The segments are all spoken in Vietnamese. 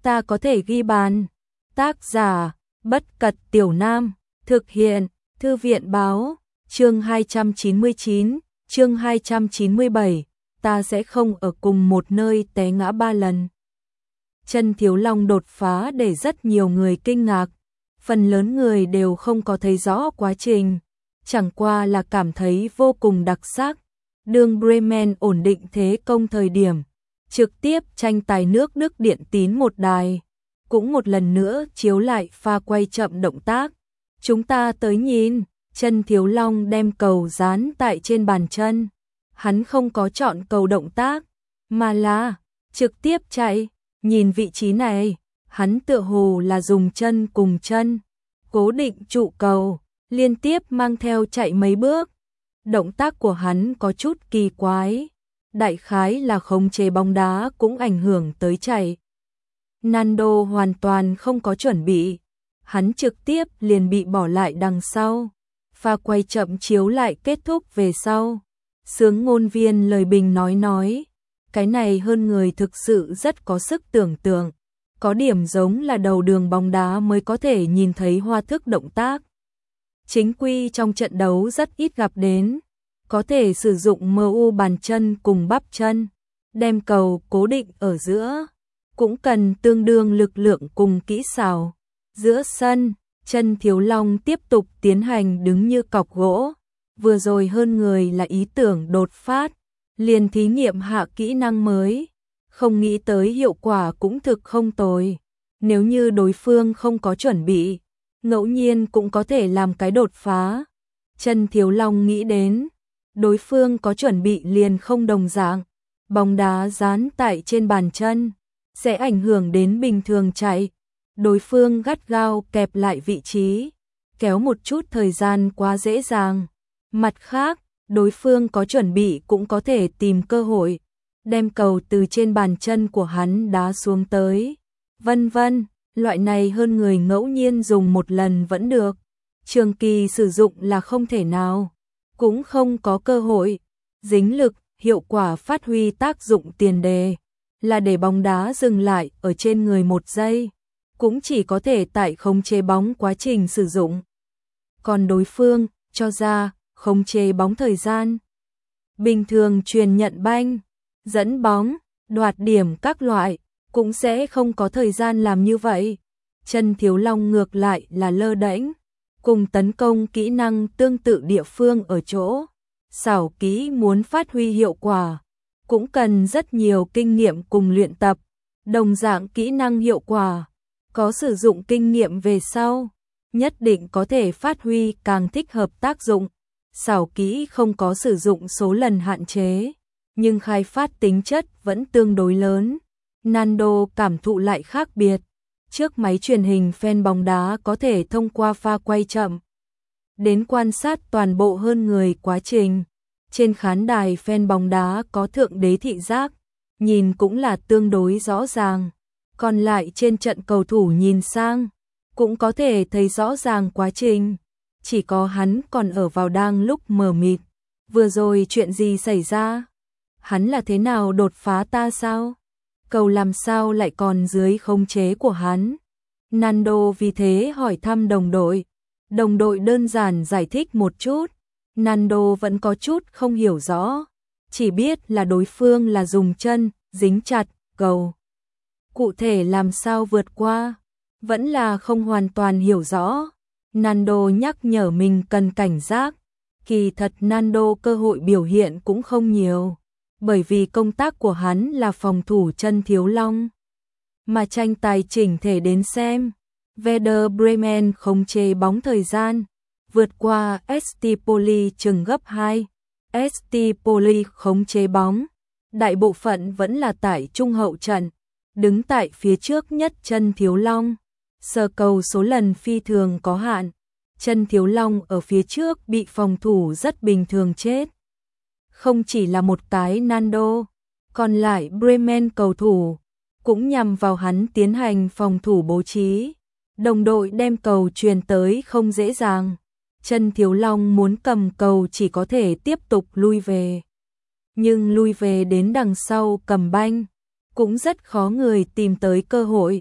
ta có thể ghi bàn. Tác giả, Bất Cật Tiểu Nam, thực hiện, Thư viện Báo, chương 299, chương 297, ta sẽ không ở cùng một nơi té ngã 3 lần. Chân Thiếu Long đột phá để rất nhiều người kinh ngạc, phần lớn người đều không có thấy rõ quá trình, chẳng qua là cảm thấy vô cùng đặc sắc. Đường Bremen ổn định thế công thời điểm, trực tiếp tranh tài nước Đức Điện Tín một đài, cũng một lần nữa chiếu lại pha quay chậm động tác. Chúng ta tới nhìn, Chân Thiếu Long đem cầu dán tại trên bàn chân. Hắn không có chọn cầu động tác, mà là trực tiếp chạy. Nhìn vị trí này, hắn tựa hồ là dùng chân cùng chân cố định trụ cầu, liên tiếp mang theo chạy mấy bước. Động tác của hắn có chút kỳ quái, đại khái là khống chế bóng đá cũng ảnh hưởng tới chạy. Nando hoàn toàn không có chuẩn bị, hắn trực tiếp liền bị bỏ lại đằng sau. Pha quay chậm chiếu lại kết thúc về sau. Sướng ngôn viên lời bình nói, cái này hơn người thực sự rất có sức tưởng tượng, có điểm giống là đầu đường bóng đá mới có thể nhìn thấy hoa thức động tác. Chính quy trong trận đấu rất ít gặp đến, có thể sử dụng MU bàn chân cùng bắp chân, đem cầu cố định ở giữa, cũng cần tương đương lực lượng cùng kỹ xảo. Giữa sân, Chân Thiếu Long tiếp tục tiến hành đứng như cọc gỗ, vừa rồi hơn người là ý tưởng đột phát, liền thí nghiệm hạ kỹ năng mới, không nghĩ tới hiệu quả cũng thực không tồi. Nếu như đối phương không có chuẩn bị, ngẫu nhiên cũng có thể làm cái đột phá. Chân Thiếu Long nghĩ đến, đối phương có chuẩn bị liền không đồng dạng, bóng đá dán tại trên bàn chân, sẽ ảnh hưởng đến bình thường chạy. Đối phương gắt gao kẹp lại vị trí, kéo một chút thời gian quá dễ dàng. Mặt khác, đối phương có chuẩn bị cũng có thể tìm cơ hội, đem cầu từ trên bàn chân của hắn đá xuống tới. Vân vân, loại này hơn người ngẫu nhiên dùng một lần vẫn được, trường kỳ sử dụng là không thể nào, cũng không có cơ hội. Dính lực, hiệu quả phát huy tác dụng tiền đề, là để bóng đá dừng lại ở trên người 1 giây, cũng chỉ có thể tại khống chế bóng quá trình sử dụng. Còn đối phương, cho ra, khống chế bóng thời gian. Bình thường truyền nhận banh, dẫn bóng, đoạt điểm các loại, cũng sẽ không có thời gian làm như vậy. Chân Thiếu Long ngược lại là lơ đễnh, cùng tấn công kỹ năng tương tự địa phương ở chỗ, xảo kỹ muốn phát huy hiệu quả, cũng cần rất nhiều kinh nghiệm cùng luyện tập. Đồng dạng kỹ năng hiệu quả, có sử dụng kinh nghiệm về sau, nhất định có thể phát huy càng thích hợp tác dụng. Xảo kỹ không có sử dụng số lần hạn chế, nhưng khai phát tính chất vẫn tương đối lớn. Nando cảm thụ lại khác biệt. Trước máy truyền hình fan bóng đá có thể thông qua pha quay chậm đến quan sát toàn bộ hơn người quá trình. Trên khán đài fan bóng đá có thượng đế thị giác, nhìn cũng là tương đối rõ ràng. Còn lại trên trận cầu thủ nhìn sang, cũng có thể thấy rõ ràng quá trình. Chỉ có hắn còn ở vào đang lúc mờ mịt. Vừa rồi chuyện gì xảy ra? Hắn là thế nào đột phá ta sao? Cầu làm sao lại còn dưới khống chế của hắn? Nando vì thế hỏi thăm đồng đội. Đồng đội đơn giản giải thích một chút. Nando vẫn có chút không hiểu rõ, chỉ biết là đối phương là dùng chân dính chặt cầu. Cụ thể làm sao vượt qua, vẫn là không hoàn toàn hiểu rõ. Nando nhắc nhở mình cần cảnh giác. Kỳ thật Nando cơ hội biểu hiện cũng không nhiều, bởi vì công tác của hắn là phòng thủ Chân Thiếu Long. Mà tranh tài chỉnh thể đến xem, Werder Bremen khống chế bóng thời gian, vượt qua ST Poli chừng gấp 2. ST Poli khống chế bóng, đại bộ phận vẫn là tại trung hậu trận, đứng tại phía trước nhất Chân Thiếu Long. Sờ cầu số lần phi thường có hạn, Chân Thiếu Long ở phía trước bị phòng thủ rất bình thường chết. Không chỉ là một cái Nando, còn lại Bremen cầu thủ cũng nhằm vào hắn tiến hành phòng thủ bố trí. Đồng đội đem cầu truyền tới không dễ dàng. Chân Thiếu Long muốn cầm cầu chỉ có thể tiếp tục lui về. Nhưng lui về đến đằng sau cầm banh, cũng rất khó người tìm tới cơ hội.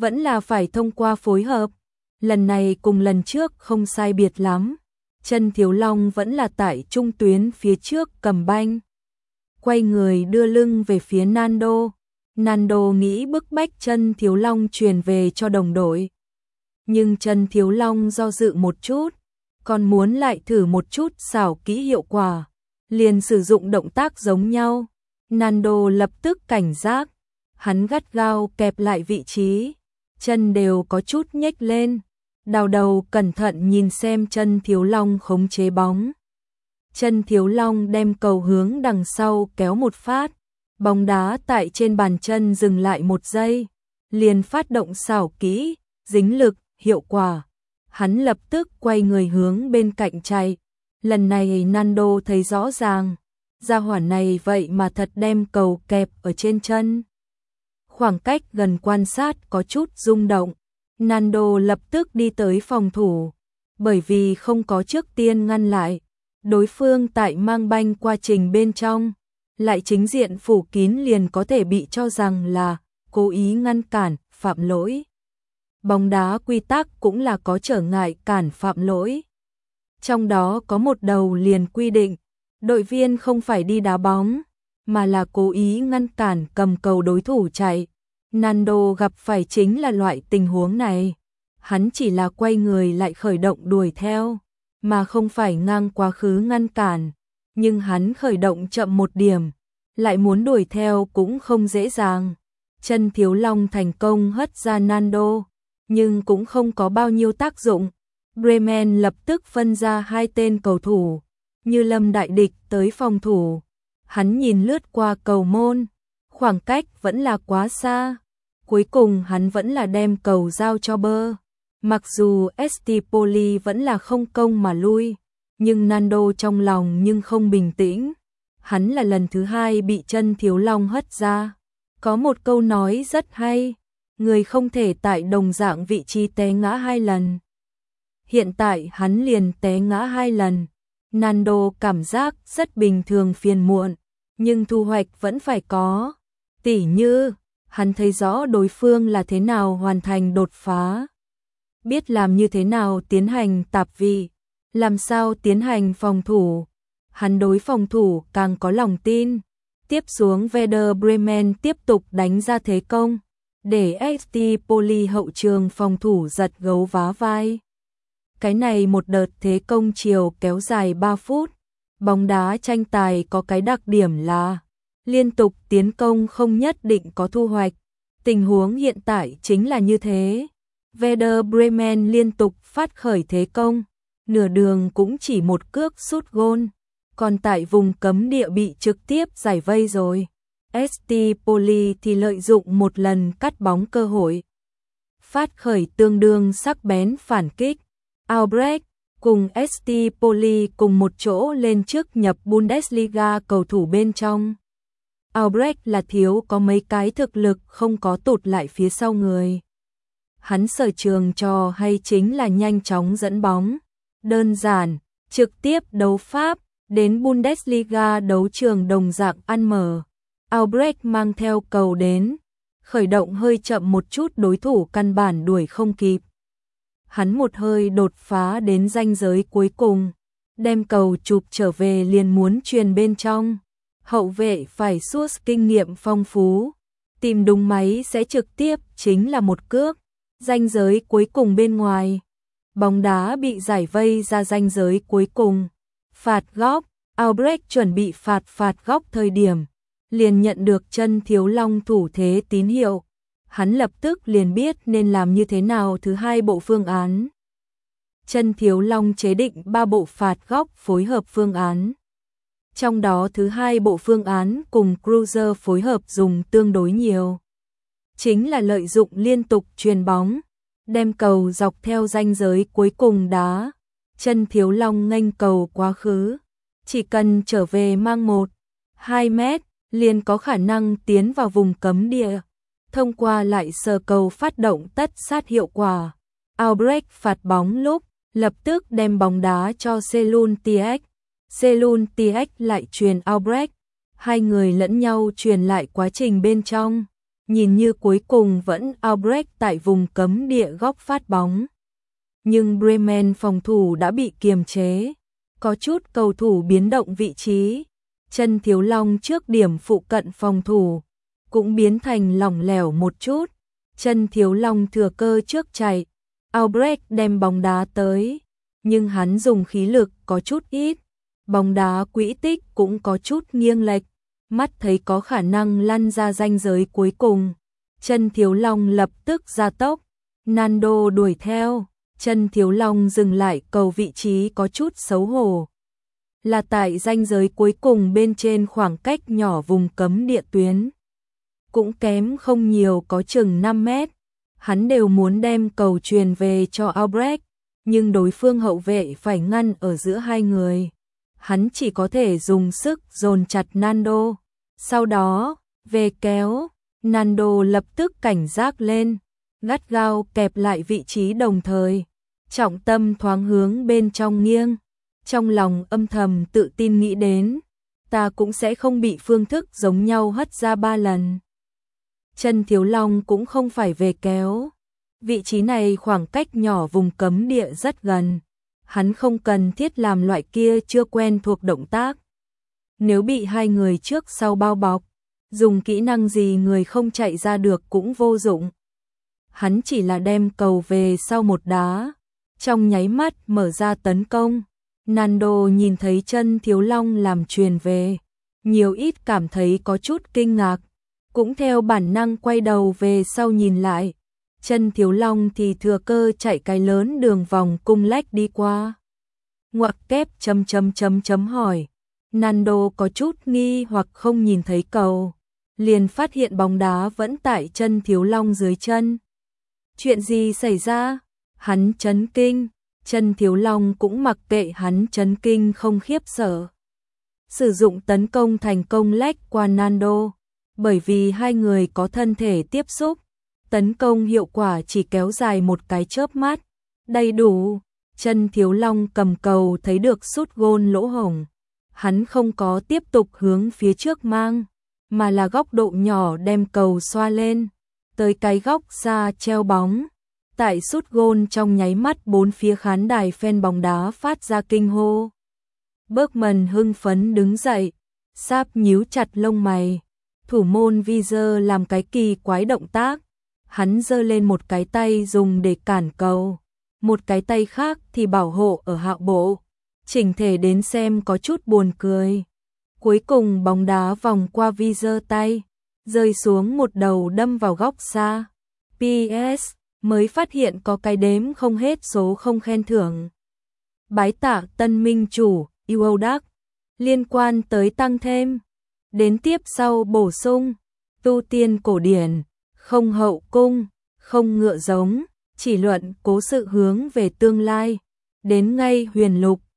vẫn là phải thông qua phối hợp. Lần này cùng lần trước không sai biệt lắm. Chân Thiếu Long vẫn là tại trung tuyến phía trước cầm banh. Quay người đưa lưng về phía Nando. Nando nghĩ bức bách Chân Thiếu Long truyền về cho đồng đội. Nhưng Chân Thiếu Long do dự một chút, còn muốn lại thử một chút xảo kỹ hiệu quả. Liền sử dụng động tác giống nhau. Nando lập tức cảnh giác. Hắn gắt gao kẹp lại vị trí. Chân đều có chút nhếch lên. Đào đầu cẩn thận nhìn xem Chân Thiếu Long khống chế bóng. Chân Thiếu Long đem cầu hướng đằng sau kéo một phát. Bóng đá tại trên bàn chân dừng lại một giây. Liền phát động xảo kỹ, dính lực, hiệu quả. Hắn lập tức quay người hướng bên cạnh chạy. Lần này Nando thấy rõ ràng. Gia hỏa này vậy mà thật đem cầu kẹp ở trên chân. Khoảng cách gần quan sát có chút rung động. Nando lập tức đi tới phòng thủ. Bởi vì không có trước tiên ngăn lại. Đối phương tại mang banh qua trình bên trong. Lại chính diện phủ kín liền có thể bị cho rằng là cố ý ngăn cản, phạm lỗi. Bóng đá quy tắc cũng là có trở ngại cản phạm lỗi. Trong đó có một đầu liền quy định, đội viên không phải đi đá bóng, mà là cố ý ngăn cản cầm cầu đối thủ chạy. Nando gặp phải chính là loại tình huống này. Hắn chỉ là quay người lại khởi động đuổi theo, mà không phải ngang quá khứ ngăn cản. Nhưng hắn khởi động chậm một điểm, lại muốn đuổi theo cũng không dễ dàng. Chân Thiếu Long thành công hất ra Nando, nhưng cũng không có bao nhiêu tác dụng. Bremen lập tức phân ra hai tên cầu thủ, như lâm đại địch tới phòng thủ. Hắn nhìn lướt qua cầu môn, khoảng cách vẫn là quá xa. Cuối cùng hắn vẫn là đem cầu giao cho Bơ. Mặc dù Estipoli vẫn là không công mà lui, nhưng Nando trong lòng nhưng không bình tĩnh. Hắn là lần thứ hai bị Chân Thiếu Long hất ra. Có một câu nói rất hay, người không thể tại đồng dạng vị trí té ngã hai lần. Hiện tại hắn liền té ngã hai lần. Nando cảm giác rất bình thường phiền muộn, nhưng thu hoạch vẫn phải có. Tỉ như, hắn thấy rõ đối phương là thế nào hoàn thành đột phá. Biết làm như thế nào tiến hành tạp vị, làm sao tiến hành phòng thủ. Hắn đối phòng thủ càng có lòng tin. Tiếp xuống Werder Bremen tiếp tục đánh ra thế công, để Estipoli hậu trường phòng thủ giật gấu vá vai. Cái này một đợt thế công chiều kéo dài 3 phút. Bóng đá tranh tài có cái đặc điểm là liên tục tiến công không nhất định có thu hoạch. Tình huống hiện tại chính là như thế. Werder Bremen liên tục phát khởi thế công, nửa đường cũng chỉ một cước sút gôn, còn tại vùng cấm địa bị trực tiếp giải vây rồi. Estipoli thì lợi dụng một lần cắt bóng cơ hội, phát khởi tương đương sắc bén phản kích. Albrecht cùng Estipoli cùng một chỗ lên trước nhập Bundesliga cầu thủ bên trong. Albrecht là thiếu có mấy cái thực lực không có tụt lại phía sau người. Hắn sở trường trò hay chính là nhanh chóng dẫn bóng, đơn giản, trực tiếp đấu pháp, đến Bundesliga đấu trường đồng dạng ăn mở. Albrecht mang theo cầu đến, khởi động hơi chậm một chút đối thủ căn bản đuổi không kịp. Hắn một hơi đột phá đến ranh giới cuối cùng, đem cầu chụp trở về liền muốn truyền bên trong. Hậu vệ phải sút kinh nghiệm phong phú, tìm đúng máy sẽ trực tiếp chính là một cước. Ranh giới cuối cùng bên ngoài, bóng đá bị giải vây ra ranh giới cuối cùng. Phạt góc, Albrecht chuẩn bị phạt góc thời điểm, liền nhận được Chân Thiếu Long thủ thế tín hiệu. Hắn lập tức liền biết nên làm như thế nào thứ hai bộ phương án. Chân Thiếu Long chế định 3 bộ phạt góc phối hợp phương án. Trong đó thứ hai bộ phương án cùng Cruiser phối hợp dùng tương đối nhiều. Chính là lợi dụng liên tục chuyền bóng, đem cầu dọc theo ranh giới cuối cùng đá. Chân Thiếu Long nghênh cầu quá khứ, chỉ cần trở về mang 1-2 mét, liền có khả năng tiến vào vùng cấm địa. Thông qua lại sờ cầu phát động tất sát hiệu quả. Albrecht phạt bóng lúc, lập tức đem bóng đá cho Selun Tiek. Selun Tiek lại truyền Albrecht. Hai người lẫn nhau truyền lại quá trình bên trong. nhìn như cuối cùng vẫn Albrecht tại vùng cấm địa góc phát bóng. Nhưng Bremen phòng thủ đã bị kiềm chế, có chút cầu thủ biến động vị trí, chân Thiếu Long trước điểm phụ cận phòng thủ cũng biến thành lỏng lẻo một chút, chân Thiếu Long thừa cơ trước chạy, Albrecht đem bóng đá tới, nhưng hắn dùng khí lực có chút ít, bóng đá quỹ tích cũng có chút nghiêng lệch, mắt thấy có khả năng lăn ra ranh giới cuối cùng, chân Thiếu Long lập tức gia tốc, Nando đuổi theo, chân Thiếu Long dừng lại cầu vị trí có chút xấu hổ. Là tại ranh giới cuối cùng bên trên khoảng cách nhỏ vùng cấm địa tuyến. Cũng kém không nhiều có chừng 5 mét. Hắn đều muốn đem cầu truyền về cho Albrecht, nhưng đối phương hậu vệ phải ngăn ở giữa hai người. Hắn chỉ có thể dùng sức dồn chặt Nando. Sau đó, về kéo, Nando lập tức cảnh giác lên, gắt gao kẹp lại vị trí đồng thời. Trọng tâm thoáng hướng bên trong nghiêng. Trong lòng âm thầm tự tin nghĩ đến, ta cũng sẽ không bị phương thức giống nhau hất ra 3 lần. Chân Thiếu Long cũng không phải về kéo. Vị trí này khoảng cách nhỏ vùng cấm địa rất gần. Hắn không cần thiết làm loại kia chưa quen thuộc động tác. Nếu bị hai người trước sau bao bọc, dùng kỹ năng gì người không chạy ra được cũng vô dụng. Hắn chỉ là đem cầu về sau một đá, trong nháy mắt mở ra tấn công. Nando nhìn thấy chân Thiếu Long làm truyền về, nhiều ít cảm thấy có chút kinh ngạc, cũng theo bản năng quay đầu về sau nhìn lại. Chân Thiếu Long thì thừa cơ chạy cái lớn đường vòng cung lách đi qua. Ngoặc kép hỏi. Nando có chút nghi hoặc không nhìn thấy cầu, liền phát hiện bóng đá vẫn tại chân Thiếu Long dưới chân. Chuyện gì xảy ra? Hắn chấn kinh. Chân Thiếu Long cũng mặc kệ hắn chấn kinh không khiếp sợ. Sử dụng tấn công thành công lách qua Nando, bởi vì hai người có thân thể tiếp xúc, tấn công hiệu quả chỉ kéo dài một cái chớp mắt, đầy đủ. Chân Thiếu Long cầm cầu thấy được sút gôn lỗ hổng, hắn không có tiếp tục hướng phía trước mang, mà là góc độ nhỏ đem cầu xoa lên, tới cái góc xa treo bóng. Tại sút gôn trong nháy mắt bốn phía khán đài fan bóng đá phát ra kinh hô. Bergman hưng phấn đứng dậy, sáp nhíu chặt lông mày. Thủ môn Vizer làm cái kỳ quái động tác. Hắn giơ lên một cái tay dùng để cản cầu, một cái tay khác thì bảo hộ ở hậu bộ. Chỉnh thể đến xem có chút buồn cười. Cuối cùng bóng đá vòng qua Vizer tay, rơi xuống một đầu đâm vào góc xa. PS mới phát hiện có cái đếm không hết số không khen thưởng. Bái tạ tân minh chủ, yêu đắc, liên quan tới tăng thêm. Đến tiếp sau bổ sung, tu tiên cổ điển, không hậu cung, không ngựa giống, chỉ luận cố sự hướng về tương lai. Đến ngay huyền lục,